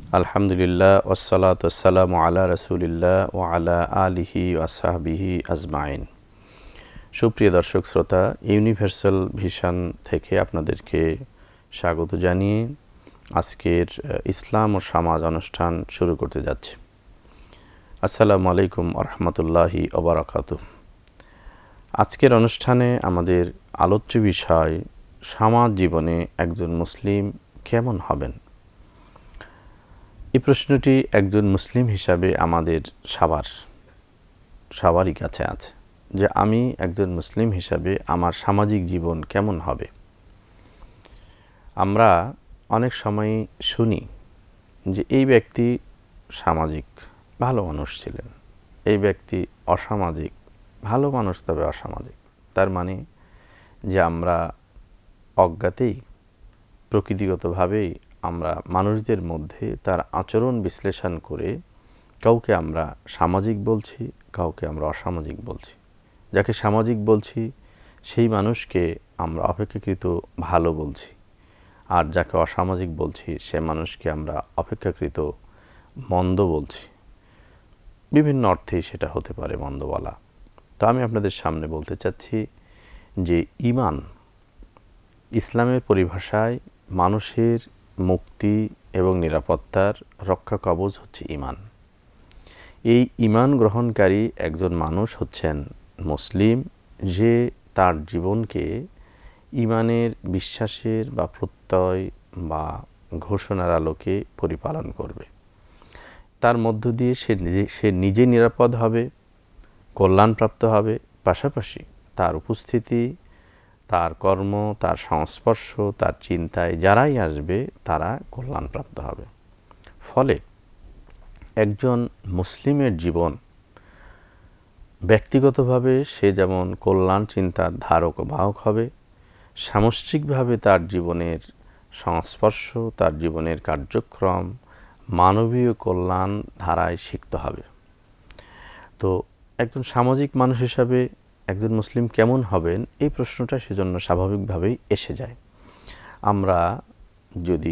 আলহামদুলিল্লাহ ওয়াসসালাতু ওয়াসসালামু আলা রাসূলিল্লাহ ওয়া আলা আলিহি ওয়া সাহবিহি আজমাইন। সুপ্রিয় দর্শক শ্রোতা, ইউনিভার্সাল ভিশন থেকে আপনাদেরকে স্বাগত জানিয়ে আজকের ইসলাম ও সমাজ অনুষ্ঠান শুরু করতে যাচ্ছি। আসসালামু আলাইকুম ওয়া রাহমাতুল্লাহি ওয়া বারাকাতুহু। আজকের অনুষ্ঠানে আমাদের আলোচ্য বিষয় সমাজ জীবনে একজন মুসলিম কেমন হবেন। এই প্রশ্নটি একজন মুসলিম হিসাবে আমাদের সবারই কাছে আছে যে আমি একজন মুসলিম হিসাবে আমার সামাজিক জীবন কেমন হবে। আমরা অনেক সময় শুনি যে এই ব্যক্তি সামাজিক ভালো মানুষ ছিলেন, এই ব্যক্তি অসামাজিক ভালো মানুষ তবে অসামাজিক। তার মানে যে আমরা অজ্ঞাতেই প্রকৃতিগতভাবেই আমরা মানুষদের মধ্যে তার আচরণ বিশ্লেষণ করে কাউকে আমরা সামাজিক বলছি, কাউকে আমরা অসামাজিক বলছি। যাকে সামাজিক বলছি সেই মানুষকে আমরা অপেক্ষাকৃত ভালো বলছি, আর যাকে অসামাজিক বলছি সে মানুষকে আমরা অপেক্ষাকৃত মন্দ বলছি। বিভিন্ন অর্থেই সেটা হতে পারে মন্দ বলা। তো আমি আপনাদের সামনে বলতে চাচ্ছি যে ঈমান ইসলামের পরিভাষায় মানুষের মুক্তি এবং নিরাপত্তার রক্ষা কবচ হচ্ছে ঈমান। এই ঈমান গ্রহণকারী একজন মানুষ হচ্ছেন মুসলিম, যে তার জীবনকে ঈমানের বিশ্বাসের বা প্রত্যয় বা ঘোষণার আলোকে পরিপালন করবে। তার মধ্য দিয়ে সে নিজে নিরাপদ হবে, কল্যাণপ্রাপ্ত হবে, পাশাপাশি তার উপস্থিতি, তার কর্ম, তার সংস্পর্শ, তার চিন্তায় যারাই আসবে তারা কল্যাণপ্রাপ্ত হবে। ফলে একজন মুসলিমের জীবন ব্যক্তিগতভাবে সে যেমন কল্যাণ চিন্তার ধারক ও বাহক হবে, সামষ্টিকভাবে তার জীবনের সংস্পর্শ, তার জীবনের কার্যক্রম মানবীয় কল্যাণ ধারায় শিখতে হবে। তো একজন সামাজিক মানুষ হিসাবে একজন মুসলিম কেমন হবেন, এই প্রশ্নটা সেজন্য স্বাভাবিকভাবেই এসে যায়। আমরা যদি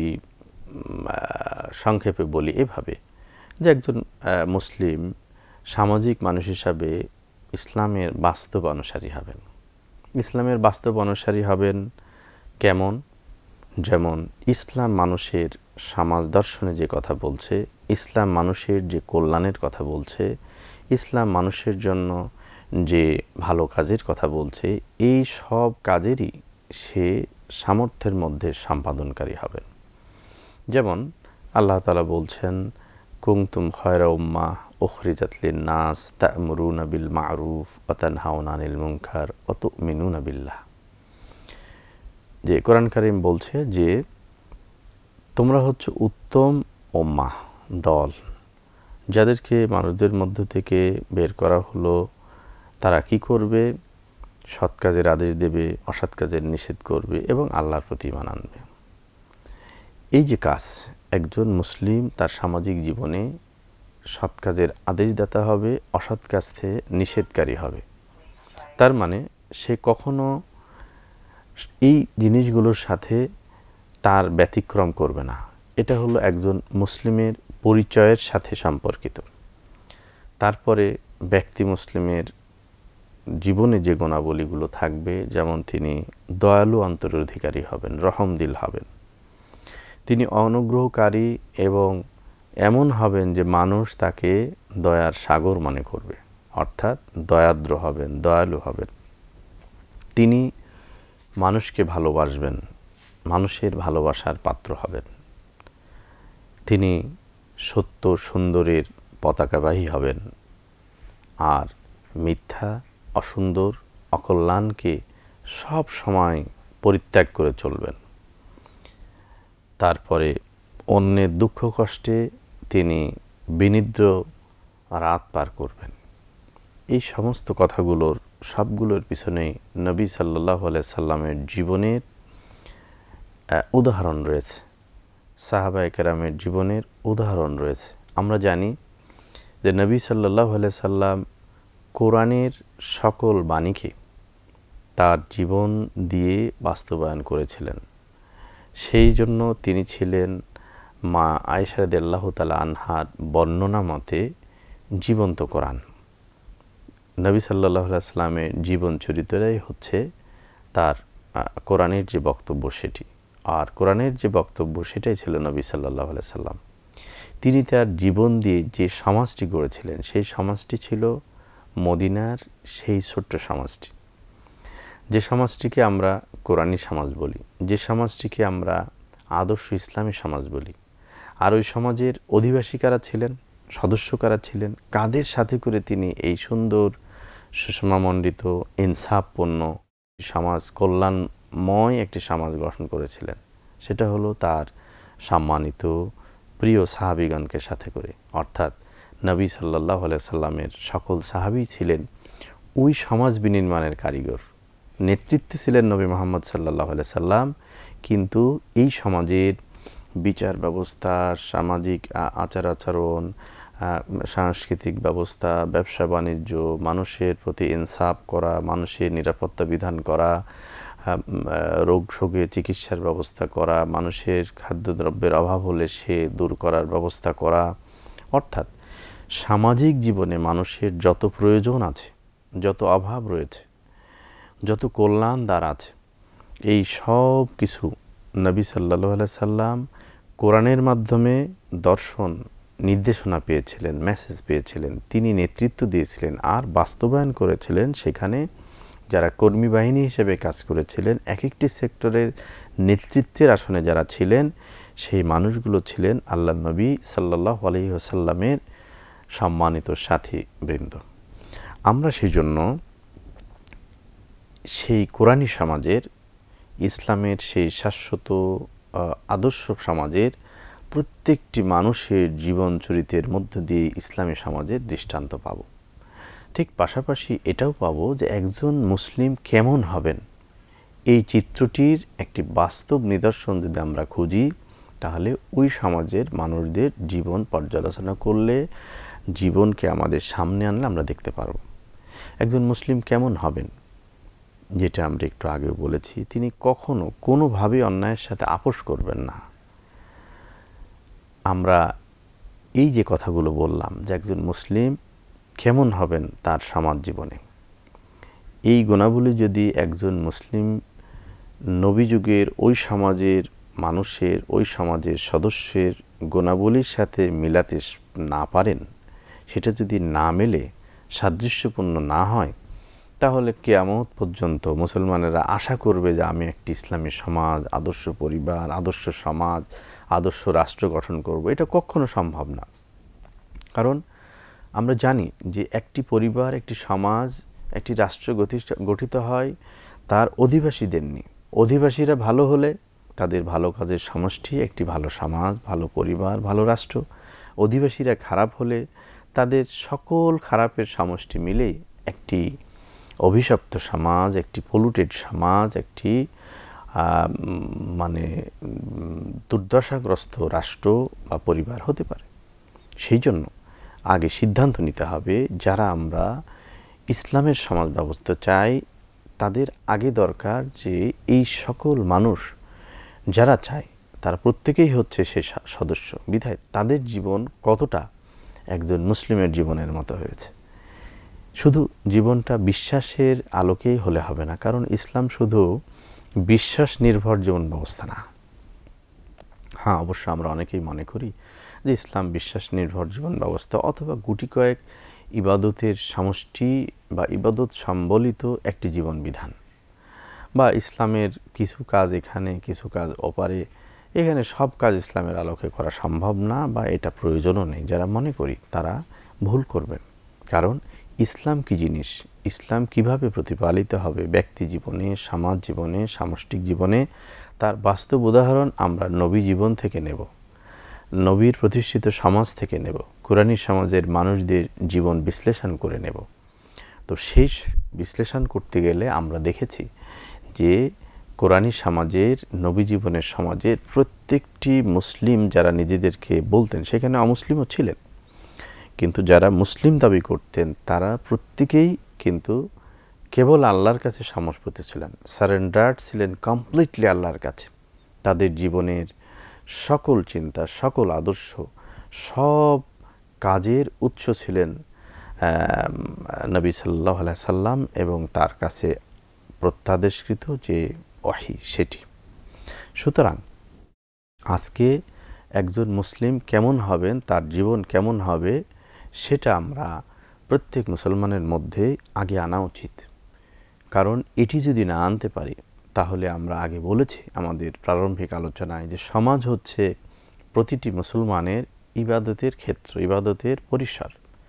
সংক্ষেপে বলি এভাবে যে একজন মুসলিম সামাজিক মানুষ হিসাবে ইসলামের বাস্তব অনুসারী হবেন। ইসলামের বাস্তব অনুসারী হবেন কেমন? যেমন ইসলাম মানুষের সমাজ দর্শনে যে কথা বলছে, ইসলাম মানুষের যে কল্যাণের কথা বলছে, ইসলাম মানুষের জন্য যে ভালো কাজের কথা বলছে, এই সব কাজেরই সে সামর্থ্যের মধ্যে সম্পাদনকারী হবেন। যেমন আল্লাহ তাআলা বলছেন, কুনতুম খায়রা উম্মাহ উখরিজাত লিন-নাস তা'মুরুনা বিল মা'রুফ ওয়া তানহাউনা আনিল মুনকার ওয়া তু'মিনুনা বিল্লাহ। যে কোরআন কারীম বলছে যে তোমরা হচ্ছে উত্তম উম্মাহ, দল, যাদেরকে মানুষদের মধ্য থেকে বের করা হলো। তারা কি করবে? সৎ কাজের আদেশ দেবে, অসৎ কাজের নিষেধ করবে এবং আল্লাহর প্রতি ঈমান আনবে। এই যে কাজ, একজন মুসলিম তার সামাজিক জীবনে সৎ কাজের আদেশদাতা হবে, অসৎ কাজ থেকে নিষেধকারী হবে। তার মানে সে কখনো এই জিনিসগুলোর সাথে তার ব্যতিক্রম করবে না। এটা হলো একজন মুসলিমের পরিচয়ের সাথে সম্পর্কিত। তারপরে ব্যক্তি মুসলিমের জীবনে যে গুণাবলীগুলো থাকবে, যেমন তিনি দয়ালু অন্তরের অধিকারী হবেন, রহমদিল হবেন, তিনি অনুগ্রহকারী এবং এমন হবেন যে মানুষ তাকে দয়ার সাগর মনে করবে, অর্থাৎ দয়াদ্র হবেন, দয়ালু হবেন। তিনি মানুষকে ভালোবাসবেন, মানুষের ভালোবাসার পাত্র হবেন। তিনি সত্য সুন্দরের পতাকাবাহী হবেন, আর মিথ্যা, অসুন্দর, অকল্যাণকে সব সময় পরিত্যাগ করে চলবেন। তারপরে অন্যের দুঃখ কষ্টে তিনি বিনিদ্র রাত পার করবেন। এই সমস্ত কথাগুলোর সবগুলোর পিছনেই নবী সাল্লাল্লাহু আলাইহি সাল্লামের জীবনের উদাহরণ রয়েছে, সাহাবায়ে কেরামের জীবনের উদাহরণ রয়েছে। আমরা জানি যে নবী সাল্লাল্লাহু আলাইহি সাল্লাম কোরআনের সকল বাণীকে তার জীবন দিয়ে বাস্তবায়ন করেছিলেন। সেই জন্য তিনি ছিলেন মা আয়েশা রাদিয়াল্লাহু তাআলা আনহার বর্ণনা মতে জীবন্ত কোরআন। নবী সাল্লাল্লাহু আলাইহি ওয়াসাল্লামের জীবন চরিত্রটাই হচ্ছে তার কোরআনের যে বক্তব্য সেটি। আর কোরআনের যে বক্তব্য সেটাই ছিল নবী সাল্লাল্লাহু আলাইহি ওয়াসাল্লাম। তিনি তার জীবন দিয়ে যে সমাজটি গড়েছিলেন সেই সমাজটি ছিল মদিনার সেই ছোট্ট সমাজটি, যে সমাজটিকে আমরা কোরআনী সমাজ বলি, যে সমাজটিকে আমরা আদর্শ ইসলামী সমাজ বলি। আর ওই সমাজের অধিবাসী কারা ছিলেন, সদস্য কারা ছিলেন, কাদের সাথে করে তিনি এই সুন্দর সুষমামণ্ডিত ইনসাফপূর্ণ সমাজ, কল্যাণময় একটি সমাজ গঠন করেছিলেন, সেটা হলো তার সম্মানিত প্রিয় সাহাবীগণকে সাথে করে। অর্থাৎ নবী সাল্লাল্লাহু আলাইহি সাল্লামের সকল সাহাবী ছিলেন ওই সমাজ বিনির্মাণের কারিগর। নেতৃত্বে ছিলেন নবী মুহাম্মদ সাল্লাল্লাহু আলাইহি সাল্লাম, কিন্তু এই সমাজের বিচার ব্যবস্থা, সামাজিক আচার আচরণ, সাংস্কৃতিক ব্যবস্থা, ব্যবসা বাণিজ্য, মানুষের প্রতি ইনসাফ করা, মানুষের নিরাপত্তা বিধান করা, রোগ শোকে চিকিৎসার ব্যবস্থা করা, মানুষের খাদ্যদ্রব্যের অভাব হলে সে দূর করার ব্যবস্থা করা, অর্থাৎ সামাজিক জীবনে মানুষের যত প্রয়োজন আছে, যত অভাব রয়েছে, যত কল্যাণ দ্বার আছে, এই সব কিছু নবী সাল্লাল্লাহু আলাইহি সাল্লাম কোরআনের মাধ্যমে দর্শন নির্দেশনা পেয়েছিলেন, মেসেজ পেয়েছিলেন, তিনি নেতৃত্ব দিয়েছিলেন আর বাস্তবায়ন করেছিলেন। সেখানে যারা কর্মী বাহিনী হিসেবে কাজ করেছিলেন, এক একটি সেক্টরের নেতৃত্বের আসনে যারা ছিলেন, সেই মানুষগুলো ছিলেন আল্লাহর নবী সাল্লাল্লাহু আলাইহি ওয়াসাল্লামের সম্মানিত সাথী বৃন্দ। আমরা সেই জন্য সেই কোরআনী সমাজের, ইসলামের সেই শাশ্বত আদর্শ সমাজের প্রত্যেকটি মানুষের জীবন চরিত্রের মধ্য দিয়ে ইসলামী সমাজের দৃষ্টান্ত পাব। ঠিক পাশাপাশি এটাও পাব যে একজন মুসলিম কেমন হবেন, এই চিত্রটির একটি বাস্তব নিদর্শন যদি আমরা খুঁজি, তাহলে ওই সমাজের মানুষদের জীবন পর্যালোচনা করলে, জীবনকে আমাদের সামনে আনলে আমরা দেখতে পারব একজন মুসলিম কেমন হবেন। যেটা আমরা একটু আগেও বলেছি, তিনি কখনো কোনোভাবেই অন্যায়ের সাথে আপোষ করবেন না। আমরা এই যে কথাগুলো বললাম যে একজন মুসলিম কেমন হবেন তার সমাজ জীবনে, এই গুণাবলী যদি একজন মুসলিম নবী যুগের ওই সমাজের মানুষের, ওই সমাজের সদস্যের গুণাবলীর সাথে মিলাতে না পারেন, সেটা যদি না মেলে, সাদৃশ্যপূর্ণ না হয়, তাহলে কিয়ামত পর্যন্ত মুসলমানেরা আশা করবে যে আমি একটি ইসলামী সমাজ, আদর্শ পরিবার, আদর্শ সমাজ, আদর্শ রাষ্ট্র গঠন করব। এটা কখনো সম্ভব না। কারণ আমরা জানি যে একটি পরিবার, একটি সমাজ, একটি রাষ্ট্র গঠিত হয় তার অধিবাসীদের নিয়ে। অধিবাসীরা ভালো হলে তাদের ভালো কাজের সমষ্টি একটি ভালো সমাজ, ভালো পরিবার, ভালো রাষ্ট্র। অধিবাসীরা খারাপ হলে তাদের সকল খারাপের সমষ্টি মিলেই একটি অভিশপ্ত সমাজ, একটি পলুটেড সমাজ, একটি মানে দুর্দশাগ্রস্ত রাষ্ট্র বা পরিবার হতে পারে। সেই জন্য আগে সিদ্ধান্ত নিতে হবে, যারা আমরা ইসলামের সমাজ ব্যবস্থা চাই, তাদের আগে দরকার যে এই সকল মানুষ যারা চায় তারা প্রত্যেকেই হচ্ছে সে সদস্য, বিধায় তাদের জীবন কতটা একজন মুসলিমের জীবনের মতো হয়েছে। শুধু জীবনটা বিশ্বাসের আলোকেই হলে হবে না, কারণ ইসলাম শুধু বিশ্বাস নির্ভর জীবন ব্যবস্থা না। হ্যাঁ, অবশ্য আমরা অনেকেই মনে করি যে ইসলাম বিশ্বাস নির্ভর জীবন ব্যবস্থা অথবা গুটি কয়েক ইবাদতের সমষ্টি বা ইবাদত সম্বলিত একটি জীবন বিধান, বা ইসলামের কিছু কাজ এখানে, কিছু কাজ ওপারে, এখানে সব কাজ ইসলামের আলোকে করা সম্ভব না বা এটা প্রয়োজনও নেই। যারা মনে করি তারা ভুল করবেন। কারণ ইসলাম কি জিনিস, ইসলাম কিভাবে প্রতিপালিত হবে ব্যক্তি জীবনে, সমাজ জীবনে, সামষ্টিক জীবনে, তার বাস্তব উদাহরণ আমরা নবী জীবন থেকে নেব, নবীর প্রতিষ্ঠিত সমাজ থেকে নেব, কোরআনী সমাজের মানুষদের জীবন বিশ্লেষণ করে নেব। তো সেই বিশ্লেষণ করতে গেলে আমরা দেখেছি যে কোরআনী সমাজের, নবী জীবনের সমাজের প্রত্যেকটি মুসলিম যারা নিজেদেরকে বলতেন, সেখানে অমুসলিমও ছিলেন, কিন্তু যারা মুসলিম দাবি করতেন তারা প্রত্যেকেই কিন্তু কেবল আল্লাহর কাছে সমর্পিত ছিলেন, সারেন্ডার্ড ছিলেন কমপ্লিটলি আল্লাহর কাছে। তাদের জীবনের সকল চিন্তা, সকল আদর্শ, সব কাজের উৎস ছিলেন নবী সাল্লাল্লাহু আলাইহি সাল্লাম এবং তার কাছে প্রত্যাদেশকৃত যে ওহী সেটি। সুতরাং আজকে একজন মুসলিম কেমন হবেন, তার জীবন কেমন হবে, সেটা আমরা প্রত্যেক মুসলমানের মধ্যে আগে আনা উচিত। কারণ এটি যদি না আনতে পারি, তাহলে আমরা আগে বলেছি আমাদের প্রারম্ভিক আলোচনায় যে সমাজ হচ্ছে প্রতিটি মুসলমানের ইবাদতের ক্ষেত্র, ইবাদতের পরিসর।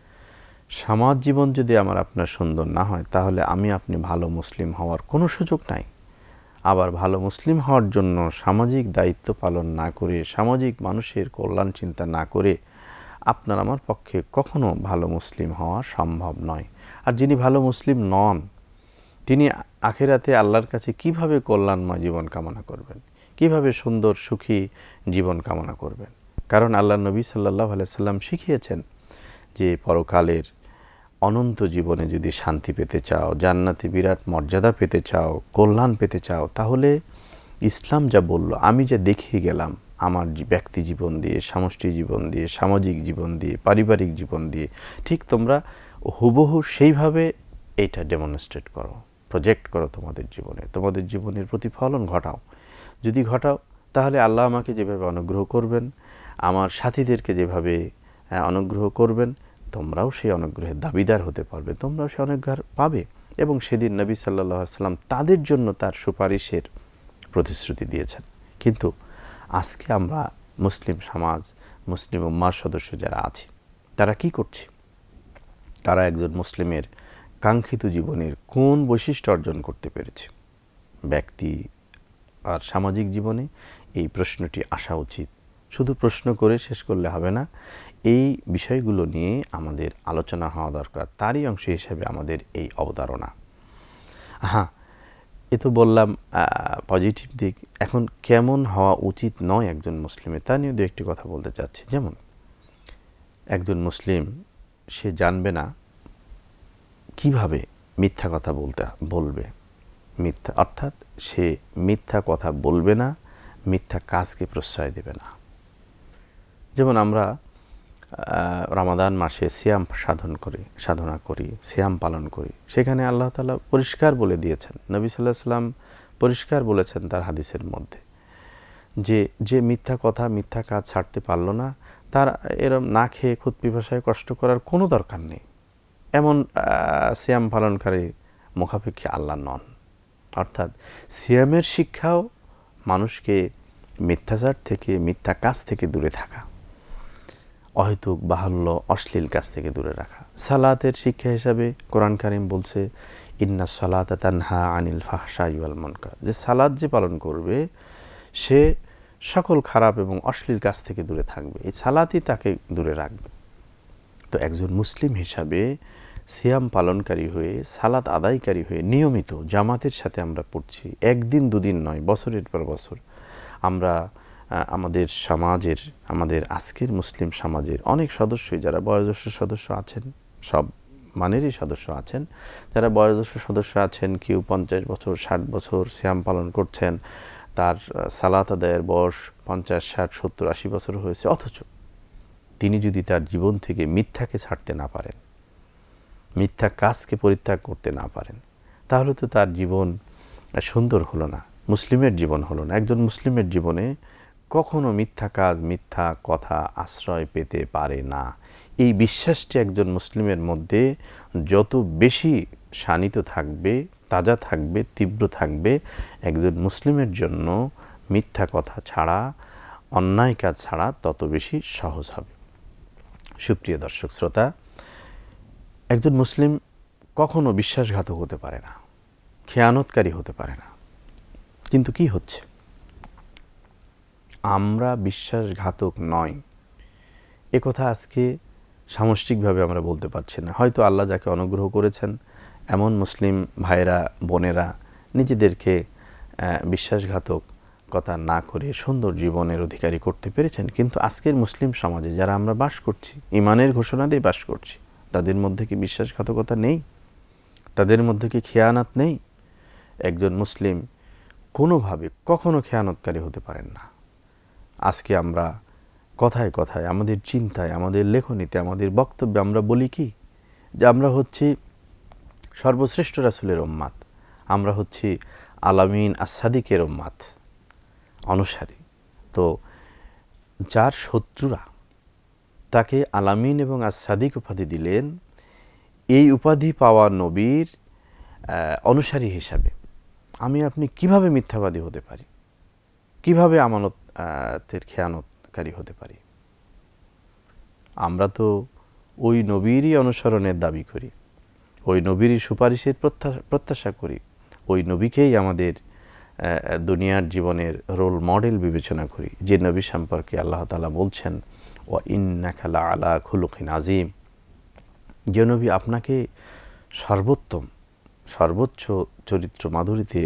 সমাজ জীবন যদি আমার আপনার সুন্দর না হয়, তাহলে আমি আপনি ভালো মুসলিম হওয়ার কোনো সুযোগ নাই। আবার ভালো মুসলিম হওয়ার জন্য সামাজিক দায়িত্ব পালন না করে, সামাজিক মানুষের কল্যাণ চিন্তা না করে আপনার আমার পক্ষে কখনো ভালো মুসলিম হওয়া সম্ভব নয়। আর যিনি ভালো মুসলিম নন, তিনি আখিরাতে আল্লাহর কাছে কিভাবে কল্যাণময় জীবন কামনা করবেন, কিভাবে সুন্দর সুখী জীবন কামনা করবেন? কারণ আল্লাহ নবী সাল্লাল্লাহু আলাইহি সাল্লাম শিখিয়েছেন যে পরকালের অনন্ত জীবনে যদি শান্তি পেতে চাও, জান্নাতে বিরাট মর্যাদা পেতে চাও, কল্যাণ পেতে চাও, তাহলে ইসলাম যা বলল, আমি যা দেখিয়ে গেলাম আমার ব্যক্তি জীবন দিয়ে, সমষ্টি জীবন দিয়ে, সামাজিক জীবন দিয়ে, পারিবারিক জীবন দিয়ে, ঠিক তোমরা হুবহু সেইভাবে এইটা ডেমনস্ট্রেট করো, প্রজেক্ট করো তোমাদের জীবনে, তোমাদের জীবনের প্রতিফলন ঘটাও। যদি ঘটাও, তাহলে আল্লাহ আমাকে যেভাবে অনুগ্রহ করবেন, আমার সাথীদেরকে যেভাবে অনুগ্রহ করবেন, তোমরাও সেই অনুগ্রহের দাবিদার হতে পারবে, তোমরাও সেই অনুগ্রহ পাবে। এবং সেদিন নবী সাল্লাল্লাহু আলাইহি সাল্লাম তাদের জন্য তার সুপারিশের প্রতিশ্রুতি দিয়েছেন। কিন্তু আজকে আমরা মুসলিম সমাজ, মুসলিম উম্মার সদস্য যারা আছি, তারা কি করছে? তারা একজন মুসলিমের কাঙ্ক্ষিত জীবনের কোন বৈশিষ্ট্য অর্জন করতে পেরেছে ব্যক্তি আর সামাজিক জীবনে, এই প্রশ্নটি আসা উচিত। শুধু প্রশ্ন করে শেষ করলে হবে না, এই বিষয়গুলো নিয়ে আমাদের আলোচনা হওয়া দরকার। তারই অংশ হিসেবে আমাদের এই অবতারণা। হ্যাঁ, এ তো বললাম পজিটিভ দিক। এখন কেমন হওয়া উচিত নয় একজন মুসলিমের, তা নিয়ে দু একটি কথা বলতে চাচ্ছি। যেমন একজন মুসলিম সে জানবে না কিভাবে মিথ্যা কথা বলবে, মিথ্যা অর্থাৎ সে মিথ্যা কথা বলবে না, মিথ্যা কাজকে প্রশ্রয় দেবে না। যেমন আমরা রমাদান মাসে সিয়াম সাধনা করি, সিয়াম পালন করি, সেখানে আল্লাহ তাআলা পরিষ্কার বলে দিয়েছেন, নবী সাল্লাল্লাহু আলাইহি সাল্লাম পরিষ্কার বলেছেন তার হাদিসের মধ্যে, যে মিথ্যা কথা, মিথ্যা কাজ ছাড়তে পারল না, তার এরম না খেয়ে খুদ পিপাসায় কষ্ট করার কোনো দরকার নেই। এমন সিয়াম পালনকারী মুখাপেক্ষী আল্লাহ নন। অর্থাৎ সিয়ামের শিক্ষাও মানুষকে মিথ্যাচার থেকে, মিথ্যা কাজ থেকে দূরে থাকা, অহেতুক বাহুল্য অশ্লীল কাজ থেকে দূরে রাখা। সালাতের শিক্ষা হিসাবে কোরআন কারীম বলছে, ইন্নাস সালাতা তানহা আনিল ফাহশাই ওয়াল মুনকার, যে সালাত যে পালন করবে সে সকল খারাপ এবং অশ্লীল কাজ থেকে দূরে থাকবে, এই সালাতই তাকে দূরে রাখবে। তো একজন মুসলিম হিসাবে সিয়াম পালনকারী হয়ে, সালাত আদায়কারী হয়ে নিয়মিত জামাতের সাথে আমরা পড়ছি, একদিন দুদিন নয়, বছরের পর বছর আমরা আমাদের সমাজের, আমাদের আজকের মুসলিম সমাজের অনেক সদস্যই, যারা বয়োজ্যেষ্ঠ সদস্য আছেন, সব মানেরই সদস্য আছেন, যারা বয়োজ্যেষ্ঠ সদস্য আছেন, কেউ 50 বছর 60 বছর সিয়াম পালন করছেন, তার সালাত আদায়ের বয়স 50, 60, 70, 80 বছর হয়েছে, অথচ তিনি যদি তার জীবন থেকে মিথ্যাকে ছাড়তে না পারেন, মিথ্যা কাজকে পরিত্যাগ করতে না পারেন, তাহলে তো তার জীবন সুন্দর হলো না, মুসলিমের জীবন হলো না। একজন মুসলিমের জীবনে কখনো মিথ্যা কাজ, মিথ্যা কথা আশ্রয় পেতে পারে না। এই বিশ্বাসটি একজন মুসলিমের মধ্যে যত বেশি শানিত থাকবে, তাজা থাকবে, তীব্র থাকবে, একজন মুসলিমের জন্য মিথ্যা কথা ছাড়া, অন্যায় কাজ ছাড়া তত বেশি সহজ হবে। সুপ্রিয় দর্শক শ্রোতা, একজন মুসলিম কখনো বিশ্বাসঘাতক হতে পারে না, খেয়ানতকারী হতে পারে না। কিন্তু কি হচ্ছে? আমরা বিশ্বাসঘাতক নয়, একথা আজকে সামষ্টিকভাবে আমরা বলতে পারছি না। হয়তো আল্লাহ যাকে অনুগ্রহ করেছেন, এমন মুসলিম ভাইয়েরা, বোনেরা নিজেদেরকে বিশ্বাসঘাতক কথা না করে সুন্দর জীবনের অধিকারী করতে পেরেছেন। কিন্তু আজকের মুসলিম সমাজে যারা আমরা বাস করছি, ঈমানের ঘোষণা দিয়ে বাস করছি, তাদের মধ্যে কি বিশ্বাসঘাতকতা নেই? তাদের মধ্যে কি খেয়ানত নেই? একজন মুসলিম কোনোভাবে কখনো খেয়ানতকারী হতে পারেন না। আজকে আমরা কথায় কথায়, আমাদের চিন্তায়, আমাদের লেখনীতে, আমাদের বক্তব্যে আমরা বলি কি, যে আমরা হচ্ছি সর্বশ্রেষ্ঠ রাসূলের উম্মাত, আমরা হচ্ছি আলামিন আস-সাদিকের উম্মাত, অনুসারী। তো যার শত্রুরা তাকে আলামিন এবং আস-সাদিক উপাধি দিলেন, এই উপাধি পাওয়া নবীর অনুসারী হিসাবে আমি আপনি কিভাবে মিথ্যাবাদী হতে পারি, কিভাবে আমানতের খেয়ানতকারী হতে পারি? আমরা তো ওই নবীরই অনুসরণের দাবি করি, ওই নবীরই সুপারিশের প্রত্যাশা করি, ওই নবীকেই আমাদের দুনিয়ার জীবনের রোল মডেল বিবেচনা করি, যে নবী সম্পর্কে আল্লাহ তাআলা বলছেন ওয়া ইন্নাকা লাআলা খুলুকিন আযীম, যে নবী আপনাকে সর্বোচ্চ চরিত্র মাধুরীতে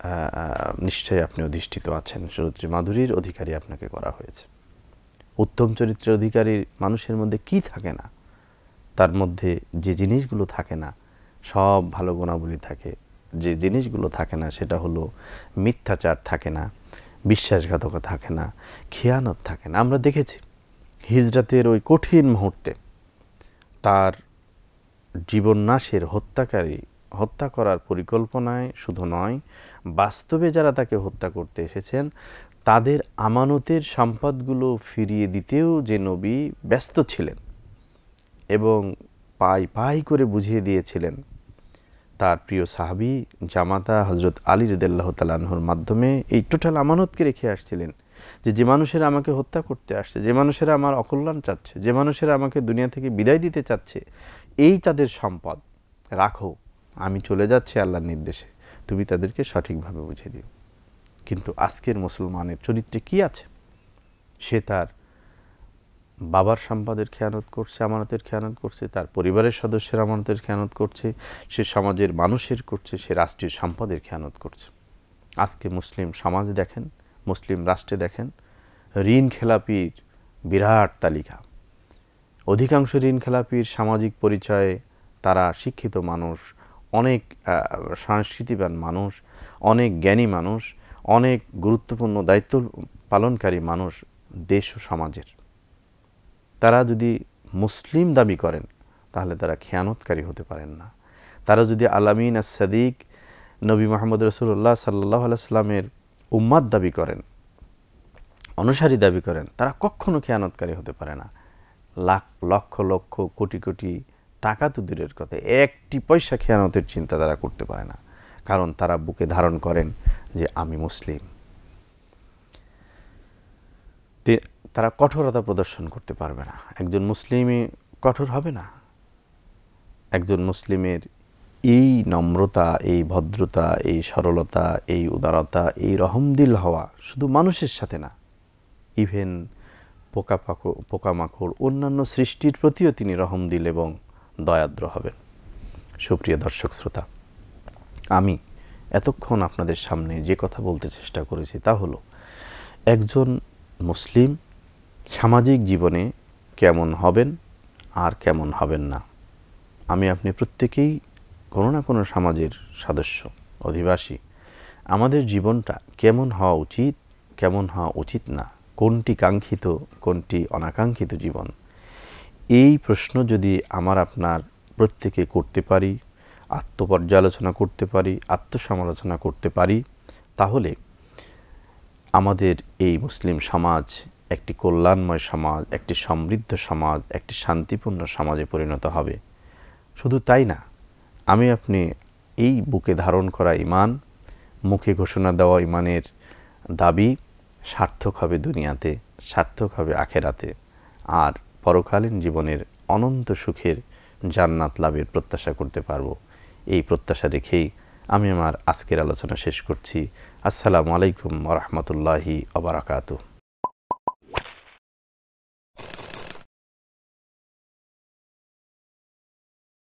নিশ্চয়ই আপনি অধিষ্ঠিত আছেন, চরিত্র মাধুরীর অধিকারী আপনাকে করা হয়েছে। উত্তম চরিত্রের অধিকারী মানুষের মধ্যে কি থাকে না? তার মধ্যে যে জিনিসগুলো থাকে না, সব ভালো গুণাবলী থাকে। যে জিনিসগুলো থাকে না সেটা হলো মিথ্যাচার থাকে না, বিশ্বাসঘাতকতা থাকে না, খেয়ানত থাকে না। আমরা দেখেছি হিজরতের ওই কঠিন মুহূর্তে তার জীবননাশের হত্যা করার পরিকল্পনায় শুধু নয়, বাস্তবে যারা তাকে হত্যা করতে এসেছেন তাদের আমানতের সম্পদগুলো ফিরিয়ে দিতেও যে নবী ব্যস্ত ছিলেন এবং পাই পাই করে বুঝিয়ে দিয়েছিলেন, তার প্রিয় সাহাবী জামাতা হযরত আলী রাদিয়াল্লাহু তাআলা আনহুর মাধ্যমে এই টোটাল আমানতকে রেখে আসছিলেন, যে মানুষেরা আমাকে হত্যা করতে আসছে, যে মানুষেরা আমার অকল্যাণ চাচ্ছে, যে মানুষেরা আমাকে দুনিয়া থেকে বিদায় দিতে চাচ্ছে, এই তাদের সম্পদ রাখো, আমি চলে যাচ্ছি আল্লাহর নির্দেশে, তুমি তাদেরকে সঠিকভাবে বুঝিয়ে দিও। কিন্তু আজকের মুসলমানের চরিত্রে কি আছে? সে তার বাবার সম্পদের খেয়ানত করছে, আমানতের খেয়ানত করছে, তার পরিবারের সদস্যের আমানতের খেয়ানত করছে, সে সমাজের মানুষের করছে, সে রাষ্ট্রীয় সম্পদের খেয়ানত করছে। আজকে মুসলিম সমাজে দেখেন, মুসলিম রাষ্ট্রে দেখেন, ঋণ খেলাপির বিরাট তালিকা। অধিকাংশ ঋণ খেলাপির সামাজিক পরিচয়ে তারা শিক্ষিত মানুষ, অনেক সংস্কৃতিবান মানুষ, অনেক জ্ঞানী মানুষ, অনেক গুরুত্বপূর্ণ দায়িত্ব পালনকারী মানুষ দেশ ও সমাজের। তারা যদি মুসলিম দাবি করেন তাহলে তারা খেয়ানতকারী হতে পারেন না। তারা যদি আলামিন আস-সাদিক নবী মুহাম্মদ রাসূলুল্লাহ সাল্লাল্লাহু আলাইহি সাল্লামের উম্মাত দাবি করেন, অনুসারী দাবি করেন, তারা কখনো খেয়ানতকারী হতে পারে না। লক্ষ লক্ষ কোটি কোটি টাকা তো দূরের কথা, একটি পয়সা খেয়ানতের চিন্তা তারা করতে পারে না, কারণ তারা বুকে ধারণ করেন যে আমি মুসলিম। তারা কঠোরতা প্রদর্শন করতে পারবে না। একজন মুসলিমই কঠোর হবে না। একজন মুসলিমের এই নম্রতা, এই ভদ্রতা, এই সরলতা, এই উদারতা, এই রহমদিল হওয়া শুধু মানুষের সাথে না, ইভেন পোকামাকড় অন্যান্য সৃষ্টির প্রতিও তিনি রহমদিল এবং দয়াদ্র হবেন। সুপ্রিয় দর্শক শ্রোতা, আমি এতক্ষণ আপনাদের সামনে যে কথা বলতে চেষ্টা করেছি তা হলো, একজন মুসলিম সামাজিক জীবনে কেমন হবেন আর কেমন হবেন না। আমি আপনি প্রত্যেকেই কোনো না কোনো সমাজের সদস্য, অধিবাসী। আমাদের জীবনটা কেমন হওয়া উচিত, কেমন হওয়া উচিত না, কোনটি কাঙ্ক্ষিত, কোনটি অনাকাঙ্ক্ষিত জীবন, এই প্রশ্ন যদি আমার আপনার প্রত্যেকে করতে পারি, আত্মপর্যালোচনা করতে পারি, আত্মসমালোচনা করতে পারি, তাহলে আমাদের এই মুসলিম সমাজ একটি কল্যাণময় সমাজ, একটি সমৃদ্ধ সমাজ, একটি শান্তিপূর্ণ সমাজে পরিণত হবে। শুধু তাই না, আমি আপনি এই বুকে ধারণ করা ঈমান, মুখে ঘোষণা দেওয়া ঈমানের দাবি সার্থক হবে দুনিয়াতে, সার্থক হবে আখেরাতে, আর পরকালীন জীবনের অনন্ত সুখের জান্নাত লাভের প্রত্যাশা করতে পারব। এই প্রত্যাশা রেখেই আমি আমার আজকের আলোচনা শেষ করছি। আসসালামু আলাইকুম ওয়া রাহমাতুল্লাহি ওয়া বারাকাতুহু।